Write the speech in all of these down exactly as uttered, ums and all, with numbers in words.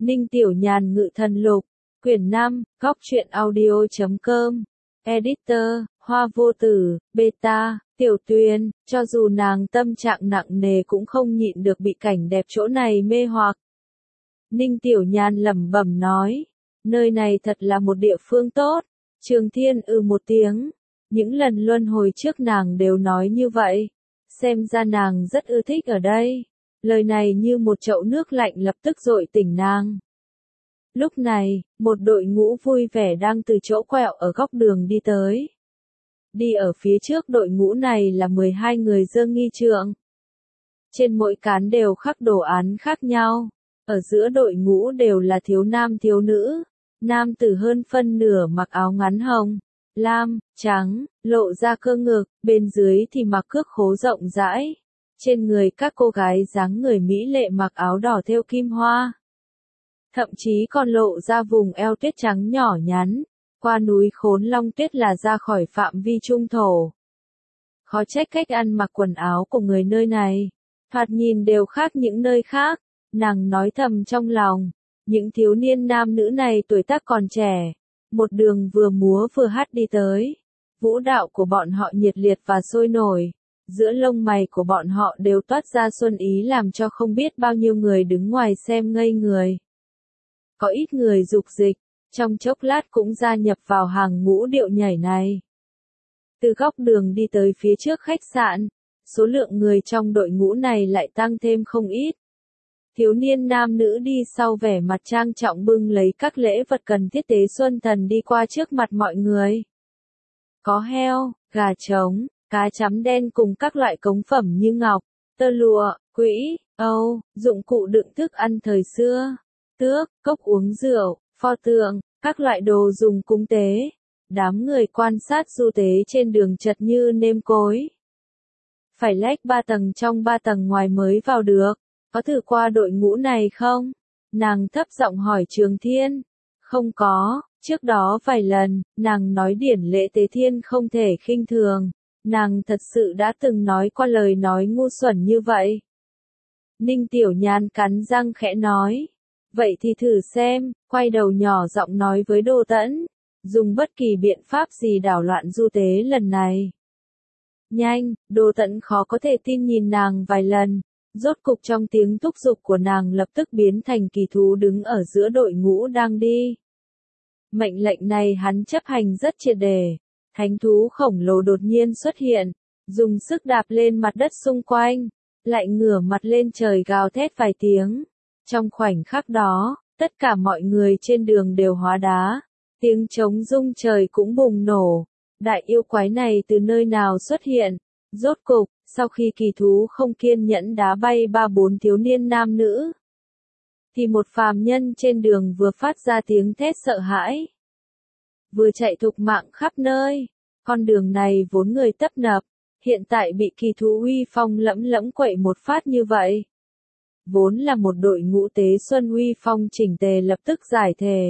Ninh Tiểu Nhàn Ngự Thần Lục, quyển năm, góc truyện audio chấm com, editor, Hoa Vô Tử, beta, Tiểu Tuyền, cho dù nàng tâm trạng nặng nề cũng không nhịn được bị cảnh đẹp chỗ này mê hoặc. Ninh Tiểu Nhàn lẩm bẩm nói, nơi này thật là một địa phương tốt. Trường Thiên ư một tiếng, những lần luân hồi trước nàng đều nói như vậy, xem ra nàng rất ưa thích ở đây. Lời này như một chậu nước lạnh lập tức dội tỉnh nàng. Lúc này, một đội ngũ vui vẻ đang từ chỗ quẹo ở góc đường đi tới. Đi ở phía trước đội ngũ này là mười hai người giơ nghi trượng. Trên mỗi cán đều khắc đồ án khác nhau. Ở giữa đội ngũ đều là thiếu nam thiếu nữ. Nam tử hơn phân nửa mặc áo ngắn hồng, lam, trắng, lộ ra cơ ngực, bên dưới thì mặc cước khố rộng rãi. Trên người các cô gái dáng người mỹ lệ mặc áo đỏ thêu kim hoa. Thậm chí còn lộ ra vùng eo tuyết trắng nhỏ nhắn, qua núi Khốn Long tuyết là ra khỏi phạm vi trung thổ. Khó trách cách ăn mặc quần áo của người nơi này, thoạt nhìn đều khác những nơi khác, nàng nói thầm trong lòng. Những thiếu niên nam nữ này tuổi tác còn trẻ, một đường vừa múa vừa hát đi tới. Vũ đạo của bọn họ nhiệt liệt và sôi nổi, giữa lông mày của bọn họ đều toát ra xuân ý làm cho không biết bao nhiêu người đứng ngoài xem ngây người. Có ít người dục dịch, trong chốc lát cũng gia nhập vào hàng ngũ điệu nhảy này. Từ góc đường đi tới phía trước khách sạn, số lượng người trong đội ngũ này lại tăng thêm không ít. Thiếu niên nam nữ đi sau vẻ mặt trang trọng bưng lấy các lễ vật cần thiết tế xuân thần đi qua trước mặt mọi người. Có heo, gà trống, cá chấm đen cùng các loại cống phẩm như ngọc, tơ lụa, quỹ, âu, dụng cụ đựng thức ăn thời xưa, tước, cốc uống rượu, pho tượng, các loại đồ dùng cúng tế. Đám người quan sát du tế trên đường chật như nêm cối. Phải lách ba tầng trong ba tầng ngoài mới vào được. Có thử qua đội ngũ này không? Nàng thấp giọng hỏi Trường Thiên. Không có, trước đó vài lần, nàng nói điển lễ tế thiên không thể khinh thường. Nàng thật sự đã từng nói qua lời nói ngu xuẩn như vậy. Ninh Tiểu Nhàn cắn răng khẽ nói. Vậy thì thử xem, quay đầu nhỏ giọng nói với Đô Tẫn. Dùng bất kỳ biện pháp gì đảo loạn du tế lần này. Nhanh, Đô Tẫn khó có thể tin nhìn nàng vài lần. Rốt cục trong tiếng thúc giục của nàng lập tức biến thành kỳ thú đứng ở giữa đội ngũ đang đi. Mệnh lệnh này hắn chấp hành rất triệt để. Thánh thú khổng lồ đột nhiên xuất hiện, dùng sức đạp lên mặt đất xung quanh, lại ngửa mặt lên trời gào thét vài tiếng. Trong khoảnh khắc đó, tất cả mọi người trên đường đều hóa đá, tiếng trống rung trời cũng bùng nổ. Đại yêu quái này từ nơi nào xuất hiện? Rốt cục, sau khi kỳ thú không kiên nhẫn đá bay ba bốn thiếu niên nam nữ, thì một phàm nhân trên đường vừa phát ra tiếng thét sợ hãi, vừa chạy thục mạng khắp nơi. Con đường này vốn người tấp nập, hiện tại bị kỳ thú uy phong lẫm lẫm quậy một phát như vậy. Vốn là một đội ngũ tế xuân uy phong chỉnh tề lập tức giải thể.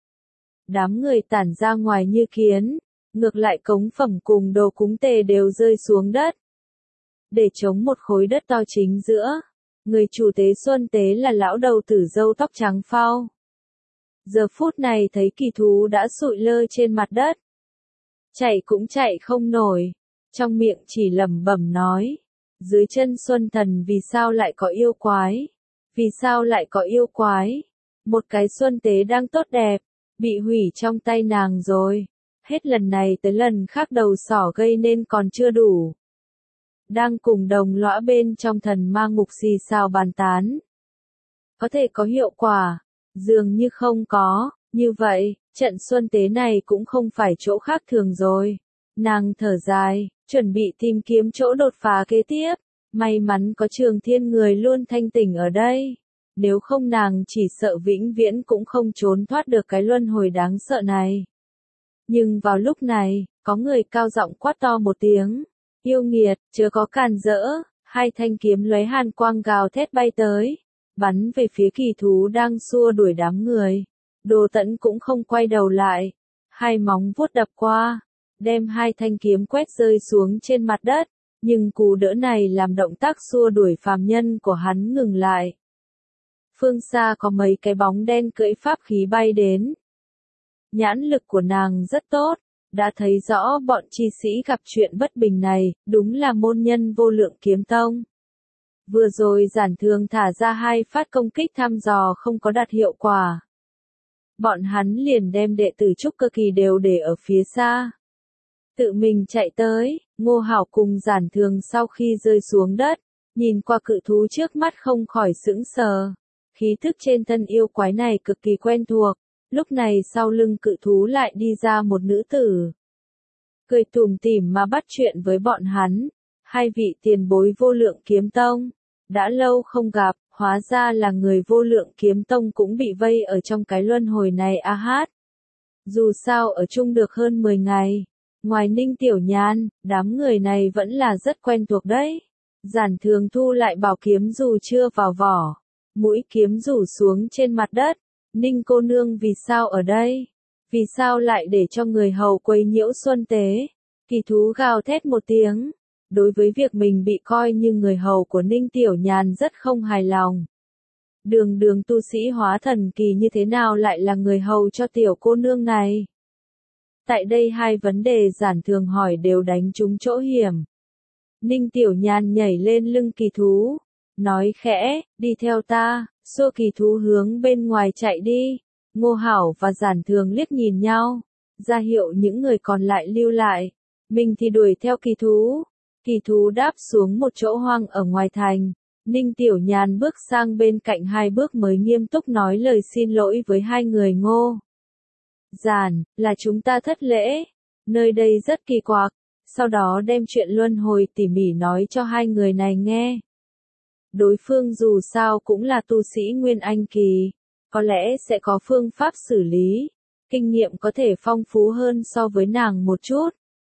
Đám người tản ra ngoài như kiến, ngược lại cống phẩm cùng đồ cúng tề đều rơi xuống đất. Để chống một khối đất to chính giữa, người chủ tế xuân tế là lão đầu tử râu tóc trắng phau. Giờ phút này thấy kỳ thú đã sụi lơ trên mặt đất. Chạy cũng chạy không nổi, trong miệng chỉ lẩm bẩm nói. Dưới chân xuân thần vì sao lại có yêu quái? Vì sao lại có yêu quái? Một cái xuân tế đang tốt đẹp, bị hủy trong tay nàng rồi. Hết lần này tới lần khác đầu sỏ gây nên còn chưa đủ. Đang cùng đồng lõa bên trong thần ma ngục xì xào bàn tán. Có thể có hiệu quả, dường như không có, như vậy, trận xuân tế này cũng không phải chỗ khác thường rồi. Nàng thở dài, chuẩn bị tìm kiếm chỗ đột phá kế tiếp. May mắn có Trường Thiên người luôn thanh tỉnh ở đây. Nếu không nàng chỉ sợ vĩnh viễn cũng không trốn thoát được cái luân hồi đáng sợ này. Nhưng vào lúc này, có người cao giọng quát to một tiếng. Yêu nghiệt, chớ có càn rỡ, hai thanh kiếm lóe hàn quang gào thét bay tới, bắn về phía kỳ thú đang xua đuổi đám người. Đồ Tẫn cũng không quay đầu lại, hai móng vuốt đập qua, đem hai thanh kiếm quét rơi xuống trên mặt đất, nhưng cú đỡ này làm động tác xua đuổi phàm nhân của hắn ngừng lại. phương xa có mấy cái bóng đen cưỡi pháp khí bay đến. Nhãn lực của nàng rất tốt, đã thấy rõ bọn chi sĩ gặp chuyện bất bình này, đúng là môn nhân Vô Lượng Kiếm Tông. Vừa rồi Giản Thường thả ra hai phát công kích thăm dò không có đạt hiệu quả. Bọn hắn liền đem đệ tử trúc cơ kỳ đều để ở phía xa. Tự mình chạy tới, Ngô Hảo cùng Giản Thường sau khi rơi xuống đất, nhìn qua cự thú trước mắt không khỏi sững sờ. Khí thức trên thân yêu quái này cực kỳ quen thuộc, lúc này sau lưng cự thú lại đi ra một nữ tử. Cười tủm tỉm mà bắt chuyện với bọn hắn, hai vị tiền bối Vô Lượng Kiếm Tông. Đã lâu không gặp, hóa ra là người Vô Lượng Kiếm Tông cũng bị vây ở trong cái luân hồi này a hát. Dù sao ở chung được hơn mười ngày, ngoài Ninh Tiểu Nhan, đám người này vẫn là rất quen thuộc đấy. Giản Thường thu lại bảo kiếm dù chưa vào vỏ, mũi kiếm rủ xuống trên mặt đất. Ninh cô nương vì sao ở đây? Vì sao lại để cho người hầu quấy nhiễu xuân tế? Kỳ thú gào thét một tiếng. Đối với việc mình bị coi như người hầu của Ninh Tiểu Nhàn rất không hài lòng. Đường đường tu sĩ hóa thần kỳ như thế nào lại là người hầu cho tiểu cô nương này? Tại đây hai vấn đề Giản Thường hỏi đều đánh trúng chỗ hiểm. Ninh Tiểu Nhàn nhảy lên lưng kỳ thú, nói khẽ, đi theo ta, xua kỳ thú hướng bên ngoài chạy đi. Ngô Hảo và Giản Thường liếc nhìn nhau, ra hiệu những người còn lại lưu lại, mình thì đuổi theo kỳ thú. Kỳ thú đáp xuống một chỗ hoang ở ngoài thành, Ninh Tiểu Nhàn bước sang bên cạnh hai bước mới nghiêm túc nói lời xin lỗi với hai người Ngô. Giản, là chúng ta thất lễ, nơi đây rất kỳ quặc, sau đó đem chuyện luân hồi tỉ mỉ nói cho hai người này nghe. Đối phương dù sao cũng là tu sĩ Nguyên Anh kỳ, có lẽ sẽ có phương pháp xử lý, kinh nghiệm có thể phong phú hơn so với nàng một chút.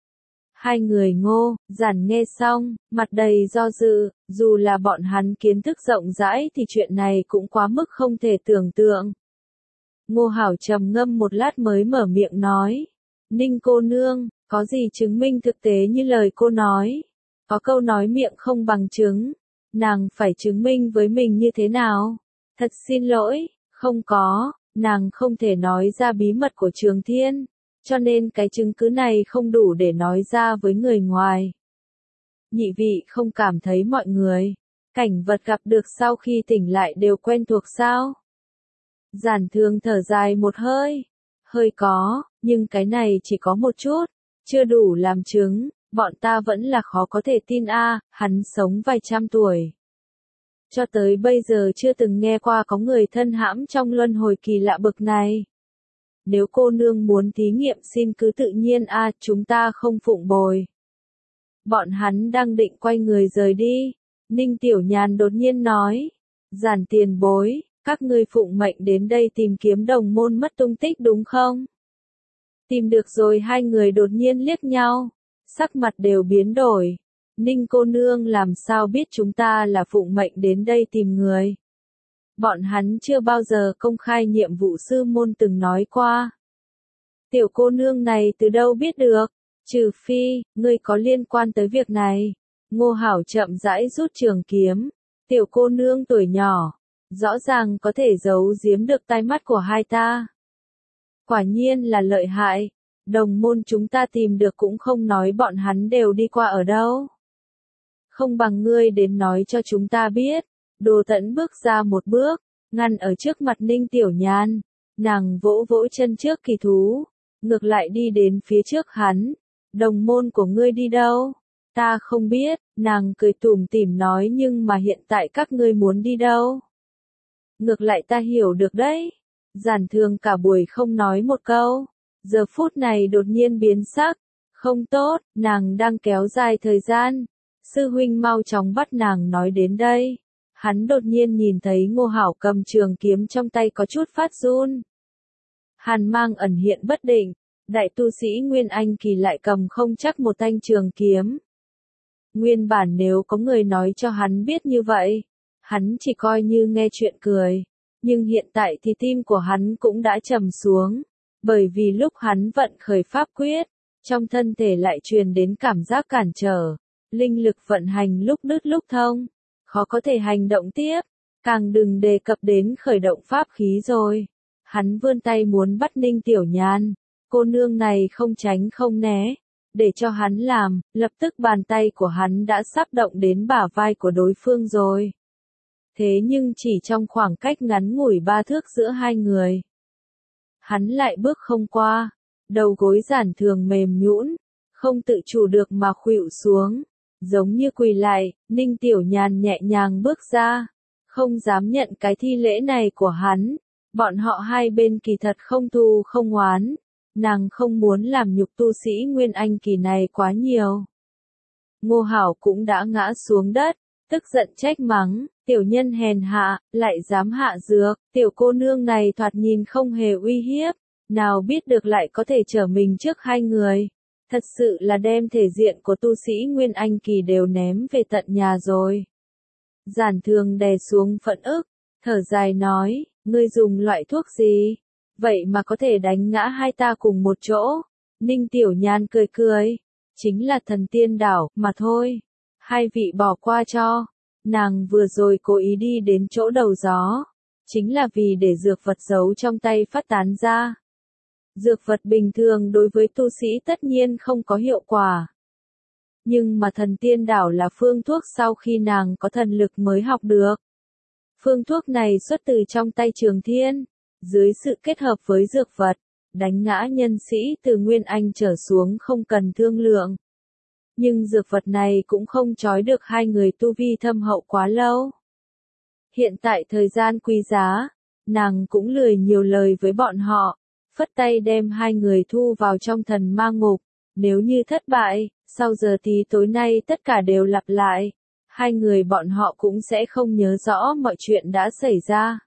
Hai người Ngô, Giản nghe xong, mặt đầy do dự, dù là bọn hắn kiến thức rộng rãi thì chuyện này cũng quá mức không thể tưởng tượng. Ngô Hảo trầm ngâm một lát mới mở miệng nói, Ninh cô nương, có gì chứng minh thực tế như lời cô nói? Có câu nói miệng không bằng chứng, nàng phải chứng minh với mình như thế nào? Thật xin lỗi, không có, nàng không thể nói ra bí mật của Trường Thiên. Cho nên cái chứng cứ này không đủ để nói ra với người ngoài. Nhị vị không cảm thấy mọi người, cảnh vật gặp được sau khi tỉnh lại đều quen thuộc sao? Giản Thường thở dài một hơi, hơi có, nhưng cái này chỉ có một chút, chưa đủ làm chứng, bọn ta vẫn là khó có thể tin a, hắn sống vài trăm tuổi. Cho tới bây giờ chưa từng nghe qua có người thân hãm trong luân hồi kỳ lạ bực này. Nếu cô nương muốn thí nghiệm xin cứ tự nhiên a, chúng ta không phụng bồi. Bọn hắn đang định quay người rời đi. Ninh Tiểu Nhàn đột nhiên nói. Giản tiền bối, các ngươi phụng mệnh đến đây tìm kiếm đồng môn mất tung tích đúng không? Tìm được rồi, hai người đột nhiên liếc nhau. Sắc mặt đều biến đổi. Ninh cô nương làm sao biết chúng ta là phụng mệnh đến đây tìm người? Bọn hắn chưa bao giờ công khai nhiệm vụ sư môn từng nói qua. Tiểu cô nương này từ đâu biết được? Trừ phi, ngươi có liên quan tới việc này. Ngô Hảo chậm rãi rút trường kiếm. Tiểu cô nương tuổi nhỏ, rõ ràng có thể giấu giếm được tai mắt của hai ta. Quả nhiên là lợi hại. Đồng môn chúng ta tìm được cũng không nói bọn hắn đều đi qua ở đâu. Không bằng ngươi đến nói cho chúng ta biết. Đồ Tẫn bước ra một bước, ngăn ở trước mặt Ninh Tiểu Nhan, nàng vỗ vỗ chân trước kỳ thú, ngược lại đi đến phía trước hắn, đồng môn của ngươi đi đâu? Ta không biết, nàng cười tủm tỉm nói nhưng mà hiện tại các ngươi muốn đi đâu? Ngược lại ta hiểu được đấy, Giản Thường cả buổi không nói một câu, giờ phút này đột nhiên biến sắc, không tốt, nàng đang kéo dài thời gian, sư huynh mau chóng bắt nàng nói đến đây. Hắn đột nhiên nhìn thấy Ngô Hảo cầm trường kiếm trong tay có chút phát run. Hàn mang ẩn hiện bất định, đại tu sĩ Nguyên Anh kỳ lại cầm không chắc một thanh trường kiếm. Nguyên bản nếu có người nói cho hắn biết như vậy, hắn chỉ coi như nghe chuyện cười, nhưng hiện tại thì tim của hắn cũng đã trầm xuống, bởi vì lúc hắn vận khởi pháp quyết, trong thân thể lại truyền đến cảm giác cản trở, linh lực vận hành lúc đứt lúc thông. Khó có thể hành động tiếp, Càng đừng đề cập đến khởi động pháp khí rồi. Hắn vươn tay muốn bắt Ninh Tiểu Nhan. Cô nương này không tránh không né. Để cho hắn làm, lập tức bàn tay của hắn đã sắp động đến bả vai của đối phương rồi. Thế nhưng chỉ trong khoảng cách ngắn ngủi ba thước giữa hai người. Hắn lại bước không qua. Đầu gối Giản Thường mềm nhũn, không tự chủ được mà khuỵu xuống. Giống như quỳ lại, Ninh Tiểu Nhàn nhẹ nhàng bước ra. Không dám nhận cái thi lễ này của hắn. Bọn họ hai bên kỳ thật không thù không oán. Nàng không muốn làm nhục tu sĩ Nguyên Anh kỳ này quá nhiều. Ngô Hảo cũng đã ngã xuống đất, tức giận trách mắng, tiểu nhân hèn hạ, lại dám hạ dược, tiểu cô nương này thoạt nhìn không hề uy hiếp, nào biết được lại có thể trở mình trước hai người. Thật sự là đem thể diện của tu sĩ Nguyên Anh kỳ đều ném về tận nhà rồi. Giản Thường đè xuống phẫn ức, thở dài nói, ngươi dùng loại thuốc gì? Vậy mà có thể đánh ngã hai ta cùng một chỗ. Ninh Tiểu Nhan cười cười. Chính là thần tiên đảo, mà thôi. Hai vị bỏ qua cho. Nàng vừa rồi cố ý đi đến chỗ đầu gió. Chính là vì để dược vật giấu trong tay phát tán ra. Dược vật bình thường đối với tu sĩ tất nhiên không có hiệu quả. Nhưng mà thần tiên đảo là phương thuốc sau khi nàng có thần lực mới học được. Phương thuốc này xuất từ trong tay Trường Thiên. Dưới sự kết hợp với dược vật, đánh ngã nhân sĩ từ Nguyên Anh trở xuống không cần thương lượng. Nhưng dược vật này cũng không trói được hai người tu vi thâm hậu quá lâu. Hiện tại thời gian quý giá, nàng cũng lười nhiều lời với bọn họ, phất tay đem hai người thu vào trong thần ma ngục. Nếu như thất bại, sau giờ tí tối nay tất cả đều lặp lại, hai người bọn họ cũng sẽ không nhớ rõ mọi chuyện đã xảy ra.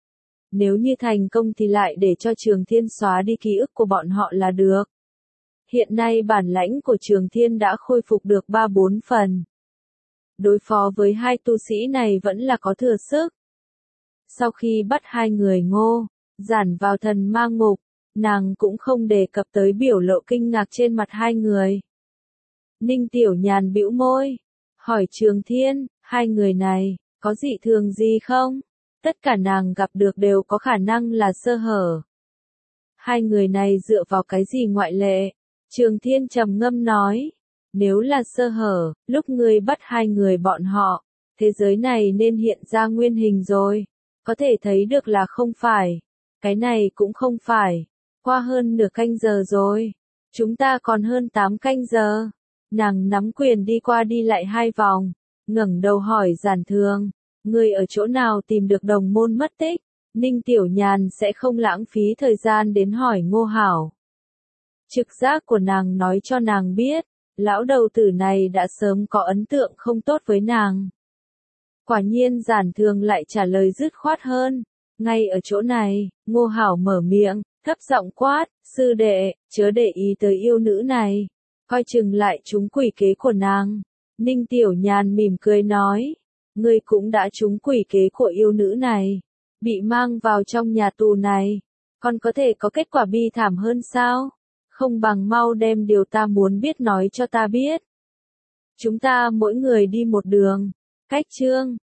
Nếu như thành công thì lại để cho Trường Thiên xóa đi ký ức của bọn họ là được. Hiện nay bản lãnh của Trường Thiên đã khôi phục được ba bốn phần. Đối phó với hai tu sĩ này vẫn là có thừa sức. Sau khi bắt hai người Ngô, Giản vào thần ma ngục, nàng cũng không đề cập tới biểu lộ kinh ngạc trên mặt hai người. Ninh Tiểu Nhàn bĩu môi, hỏi Trường Thiên, hai người này, có dị thường gì không? Tất cả nàng gặp được đều có khả năng là sơ hở. Hai người này dựa vào cái gì ngoại lệ? Trường Thiên trầm ngâm nói, nếu là sơ hở, lúc ngươi bắt hai người bọn họ, thế giới này nên hiện ra nguyên hình rồi. Có thể thấy được là không phải. Cái này cũng không phải. Qua hơn nửa canh giờ rồi. Chúng ta còn hơn tám canh giờ. Nàng nắm quyền đi qua đi lại hai vòng, ngẩng đầu hỏi Giản Thường. Người ở chỗ nào tìm được đồng môn mất tích? Ninh Tiểu Nhàn sẽ không lãng phí thời gian đến hỏi Ngô Hảo. Trực giác của nàng nói cho nàng biết, lão đầu tử này đã sớm có ấn tượng không tốt với nàng. Quả nhiên Giản Thường lại trả lời dứt khoát hơn. Ngay ở chỗ này, Ngô Hảo mở miệng, thấp giọng quát, sư đệ, chớ để ý tới yêu nữ này. Coi chừng lại trúng quỷ kế của nàng. Ninh Tiểu Nhàn mỉm cười nói. Ngươi cũng đã trúng quỷ kế của yêu nữ này, bị mang vào trong nhà tù này, còn có thể có kết quả bi thảm hơn sao? Không bằng mau đem điều ta muốn biết nói cho ta biết. Chúng ta mỗi người đi một đường. Cách chương